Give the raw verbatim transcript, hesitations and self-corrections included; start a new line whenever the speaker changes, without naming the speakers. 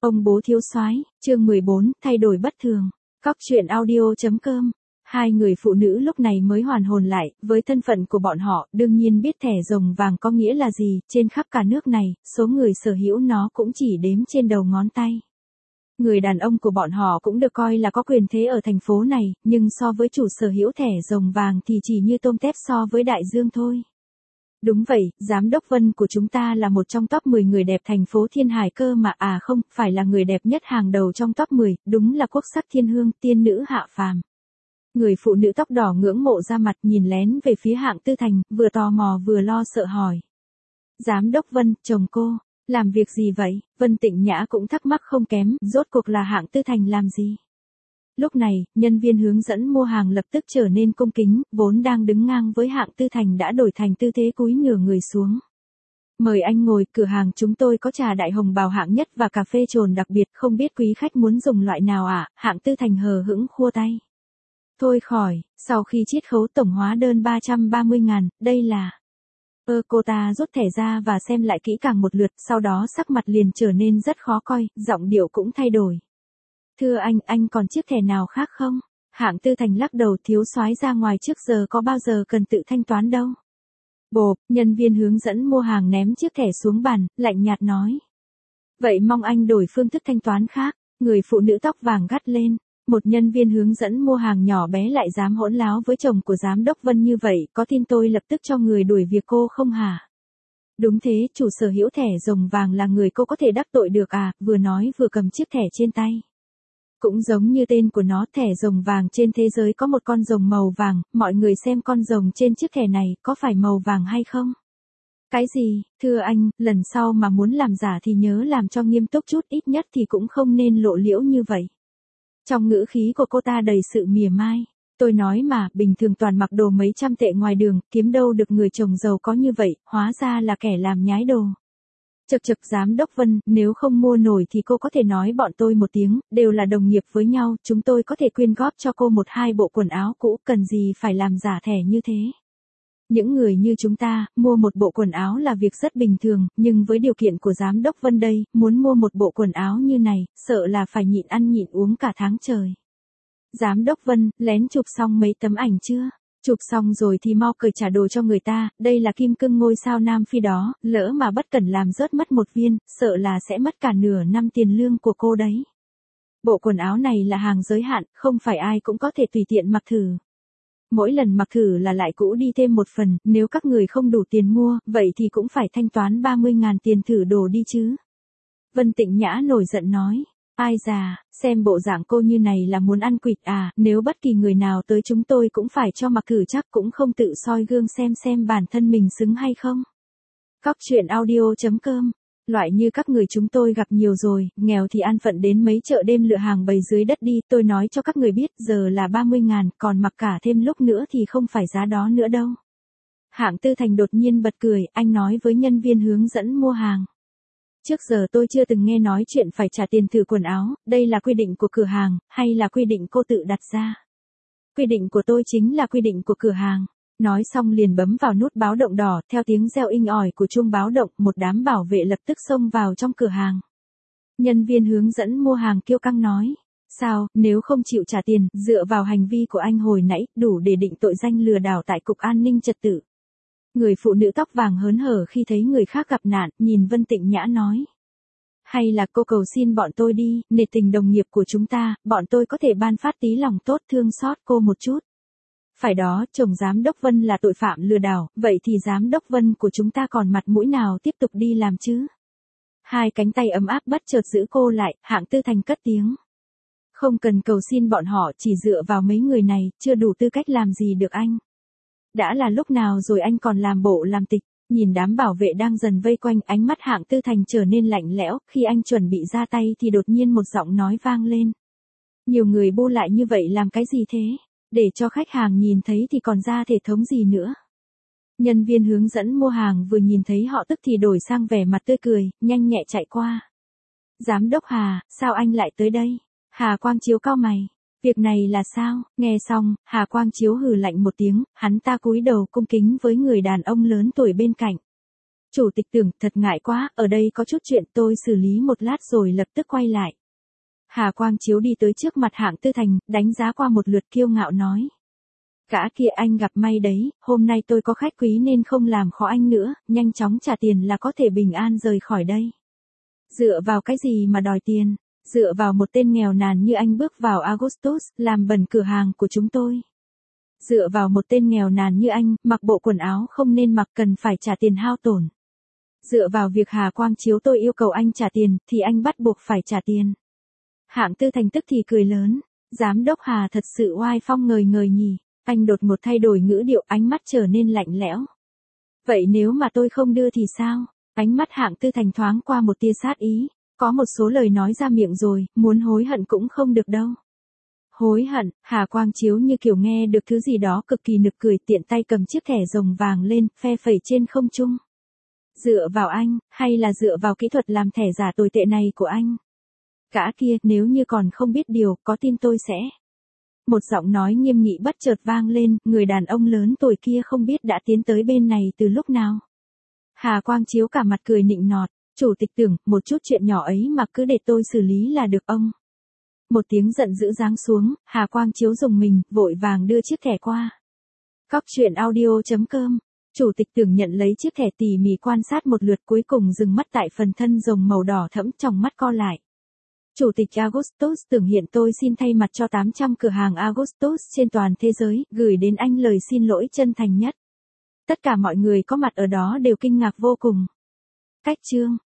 Ông bố thiếu soái, chương mười bốn, thay đổi bất thường. Cóc truyện audio chấm com. Hai người phụ nữ lúc này mới hoàn hồn lại, với thân phận của bọn họ, đương nhiên biết thẻ rồng vàng có nghĩa là gì, trên khắp cả nước này, số người sở hữu nó cũng chỉ đếm trên đầu ngón tay. Người đàn ông của bọn họ cũng được coi là có quyền thế ở thành phố này, nhưng so với chủ sở hữu thẻ rồng vàng thì chỉ như tôm tép so với đại dương thôi. Đúng vậy, giám đốc Vân của chúng ta là một trong top mười người đẹp thành phố Thiên Hải cơ mà, à không, phải là người đẹp nhất hàng đầu trong top mười, đúng là quốc sắc thiên hương, tiên nữ hạ phàm. Người phụ nữ tóc đỏ ngưỡng mộ ra mặt nhìn lén về phía Hạng Tư Thành, vừa tò mò vừa lo sợ hỏi. Giám đốc Vân, chồng cô, làm việc gì vậy? Vân Tịnh Nhã cũng thắc mắc không kém, rốt cuộc là Hạng Tư Thành làm gì? Lúc này, nhân viên hướng dẫn mua hàng lập tức trở nên cung kính, vốn đang đứng ngang với Hạng Tư Thành đã đổi thành tư thế cúi nửa người xuống. Mời anh ngồi, cửa hàng chúng tôi có trà đại hồng bào hạng nhất và cà phê trồn đặc biệt, không biết quý khách muốn dùng loại nào ạ? À? Hạng Tư Thành hờ hững khua tay. Thôi khỏi, sau khi chiết khấu tổng hóa đơn ba trăm ba mươi ngàn, đây là... Ơ cô ta rút thẻ ra và xem lại kỹ càng một lượt, sau đó sắc mặt liền trở nên rất khó coi, giọng điệu cũng thay đổi. Thưa anh, anh còn chiếc thẻ nào khác không? Hạng Tư Thành lắc đầu, thiếu soái ra ngoài trước giờ có bao giờ cần tự thanh toán đâu. Bộp, nhân viên hướng dẫn mua hàng ném chiếc thẻ xuống bàn, lạnh nhạt nói. Vậy mong anh đổi phương thức thanh toán khác, người phụ nữ tóc vàng gắt lên. Một nhân viên hướng dẫn mua hàng nhỏ bé lại dám hỗn láo với chồng của giám đốc Vân như vậy, có tin tôi lập tức cho người đuổi việc cô không hả? Đúng thế, chủ sở hữu thẻ rồng vàng là người cô có thể đắc tội được à, vừa nói vừa cầm chiếc thẻ trên tay. Cũng giống như tên của nó, thẻ rồng vàng trên thế giới có một con rồng màu vàng, mọi người xem con rồng trên chiếc thẻ này có phải màu vàng hay không? Cái gì, thưa anh, lần sau mà muốn làm giả thì nhớ làm cho nghiêm túc chút, ít nhất thì cũng không nên lộ liễu như vậy. Trong ngữ khí của cô ta đầy sự mỉa mai. Tôi nói mà, bình thường toàn mặc đồ mấy trăm tệ ngoài đường, kiếm đâu được người chồng giàu có như vậy, hóa ra là kẻ làm nhái đồ. Chật chật giám đốc Vân, nếu không mua nổi thì cô có thể nói bọn tôi một tiếng, đều là đồng nghiệp với nhau, chúng tôi có thể quyên góp cho cô một hai bộ quần áo cũ, cần gì phải làm giả thẻ như thế. Những người như chúng ta, mua một bộ quần áo là việc rất bình thường, nhưng với điều kiện của giám đốc Vân đây, muốn mua một bộ quần áo như này, sợ là phải nhịn ăn nhịn uống cả tháng trời. Giám đốc Vân, lén chụp xong mấy tấm ảnh chưa? Chụp xong rồi thì mau cởi trả đồ cho người ta, đây là kim cương ngôi sao Nam Phi đó, lỡ mà bất cẩn làm rớt mất một viên, sợ là sẽ mất cả nửa năm tiền lương của cô đấy. Bộ quần áo này là hàng giới hạn, không phải ai cũng có thể tùy tiện mặc thử. Mỗi lần mặc thử là lại cũ đi thêm một phần, nếu các người không đủ tiền mua, vậy thì cũng phải thanh toán ba mươi ngàn tiền thử đồ đi chứ. Vân Tịnh Nhã nổi giận nói, ai già, xem bộ dạng cô như này là muốn ăn quỵt à, nếu bất kỳ người nào tới chúng tôi cũng phải cho mặc thử chắc cũng không tự soi gương xem xem bản thân mình xứng hay không. Cóc truyện audio chấm com. Loại như các người chúng tôi gặp nhiều rồi, nghèo thì an phận đến mấy chợ đêm lựa hàng bày dưới đất đi, tôi nói cho các người biết giờ là ba mươi ngàn, còn mặc cả thêm lúc nữa thì không phải giá đó nữa đâu. Hạng Tư Thành đột nhiên bật cười, anh nói với nhân viên hướng dẫn mua hàng. Trước giờ tôi chưa từng nghe nói chuyện phải trả tiền thử quần áo, đây là quy định của cửa hàng, hay là quy định cô tự đặt ra? Quy định của tôi chính là quy định của cửa hàng. Nói xong liền bấm vào nút báo động đỏ, theo tiếng reo inh ỏi của chuông báo động, một đám bảo vệ lập tức xông vào trong cửa hàng. Nhân viên hướng dẫn mua hàng kiêu căng nói, sao, nếu không chịu trả tiền, dựa vào hành vi của anh hồi nãy, đủ để định tội danh lừa đảo tại Cục An ninh Trật tự. Người phụ nữ tóc vàng hớn hở khi thấy người khác gặp nạn, nhìn Vân Tịnh Nhã nói. Hay là cô cầu xin bọn tôi đi, nể tình đồng nghiệp của chúng ta, bọn tôi có thể ban phát tí lòng tốt thương xót cô một chút. Phải đó, chồng giám đốc Vân là tội phạm lừa đảo, vậy thì giám đốc Vân của chúng ta còn mặt mũi nào tiếp tục đi làm chứ? Hai cánh tay ấm áp bất chợt giữ cô lại, Hạng Tư Thành cất tiếng. Không cần cầu xin bọn họ, chỉ dựa vào mấy người này, chưa đủ tư cách làm gì được anh. Đã là lúc nào rồi anh còn làm bộ làm tịch, nhìn đám bảo vệ đang dần vây quanh, ánh mắt Hạng Tư Thành trở nên lạnh lẽo, khi anh chuẩn bị ra tay thì đột nhiên một giọng nói vang lên. Nhiều người bu lại như vậy làm cái gì thế? Để cho khách hàng nhìn thấy thì còn ra thể thống gì nữa. Nhân viên hướng dẫn mua hàng vừa nhìn thấy họ tức thì đổi sang vẻ mặt tươi cười, nhanh nhẹ chạy qua. Giám đốc Hà, sao anh lại tới đây? Hà Quang Chiếu cau mày. Việc này là sao? Nghe xong, Hà Quang Chiếu hừ lạnh một tiếng, hắn ta cúi đầu cung kính với người đàn ông lớn tuổi bên cạnh. Chủ tịch Tưởng, thật ngại quá, ở đây có chút chuyện tôi xử lý một lát rồi lập tức quay lại. Hà Quang Chiếu đi tới trước mặt Hạng Tư Thành, đánh giá qua một lượt kiêu ngạo nói. Gã kia anh gặp may đấy, hôm nay tôi có khách quý nên không làm khó anh nữa, nhanh chóng trả tiền là có thể bình an rời khỏi đây. Dựa vào cái gì mà đòi tiền? Dựa vào một tên nghèo nàn như anh bước vào Augustus, làm bẩn cửa hàng của chúng tôi. Dựa vào một tên nghèo nàn như anh, mặc bộ quần áo không nên mặc cần phải trả tiền hao tổn. Dựa vào việc Hà Quang Chiếu tôi yêu cầu anh trả tiền, thì anh bắt buộc phải trả tiền. Hạng Tư Thành tức thì cười lớn, giám đốc Hà thật sự oai phong ngời ngời nhỉ, anh đột ngột thay đổi ngữ điệu, ánh mắt trở nên lạnh lẽo. Vậy nếu mà tôi không đưa thì sao? Ánh mắt Hạng Tư Thành thoáng qua một tia sát ý, có một số lời nói ra miệng rồi, muốn hối hận cũng không được đâu. Hối hận? Hà Quang Chiếu như kiểu nghe được thứ gì đó cực kỳ nực cười, tiện tay cầm chiếc thẻ rồng vàng lên, phe phẩy trên không trung. Dựa vào anh, hay là dựa vào kỹ thuật làm thẻ giả tồi tệ này của anh? Gã kia, nếu như còn không biết điều, có tin tôi sẽ... Một giọng nói nghiêm nghị bất chợt vang lên, người đàn ông lớn tuổi kia không biết đã tiến tới bên này từ lúc nào. Hà Quang Chiếu cả mặt cười nịnh nọt, chủ tịch Tưởng, một chút chuyện nhỏ ấy mà cứ để tôi xử lý là được ông. Một tiếng giận dữ giáng xuống, Hà Quang Chiếu rùng mình, vội vàng đưa chiếc thẻ qua. Cóc truyện audio chấm com. Chủ tịch Tưởng nhận lấy chiếc thẻ tỉ mỉ quan sát một lượt, cuối cùng dừng mắt tại phần thân rồng màu đỏ thẫm, trong mắt co lại. Chủ tịch Augustus Tưởng, hiện tôi xin thay mặt cho tám trăm cửa hàng Augustus trên toàn thế giới, gửi đến anh lời xin lỗi chân thành nhất. Tất cả mọi người có mặt ở đó đều kinh ngạc vô cùng. Cách chương